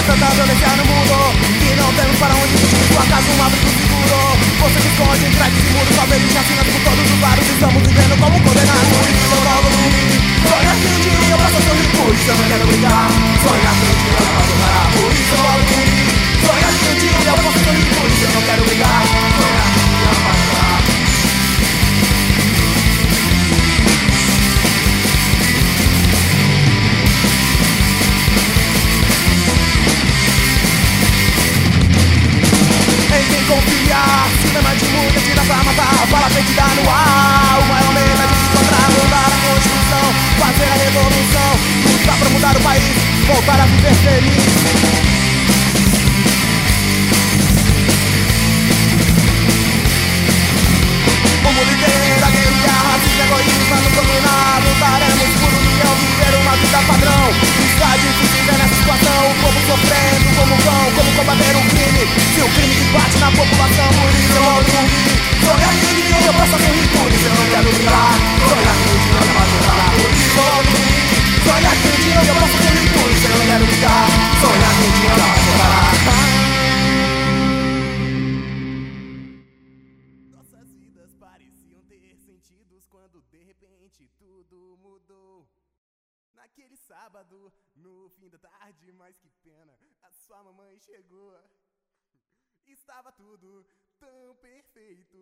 tanta violência no mundo que não temos para onde fugir. Sua casa um abrigo seguro. Você se esconde em trás de muros, talvez chacinas por todos os lados. Estamos vivendo como condenados. Por isso eu logo dormi. Sonhar que um dia eu possa sorrir, por isso eu não quero brigar. Sonhar que um dia eu possa parar, por isso eu logo dormi. Sonhar que um dia eu possa sorrir, por isso eu não quero brigar. Sonhar que um dia eu possa parar. Em quem confiar, cinema de muita tira pra matar, bala perdida no ar. O maior medo é de se encontrar, mudar a Constituição, fazer a revolução, lutar pra mudar o país, voltar a viver feliz. O mundo inteiro, a guerrilha, racismo, egoísmo, nos dominar. Lutaremos por união, viver uma vida padrão. Está difícil ver nessa situação, o povo sofrendo como cão. Como combater o crime, se o crime que bate na população. Por isso eu vou dormir. Sonhar que um dia eu possa sorrir, por isso eu não quero brigar. Sonhar que um dia eu possa chorar, por isso eu vou dormir. Sonhar que um dia eu possa sorrir, por isso eu não quero brigar. Sonhar que um dia eu possa parar. Pareciam ter sentidos quando de repente tudo mudou. Naquele sábado, no fim da tarde, mas que pena, a sua mamãe chegou. Estava tudo tão perfeito,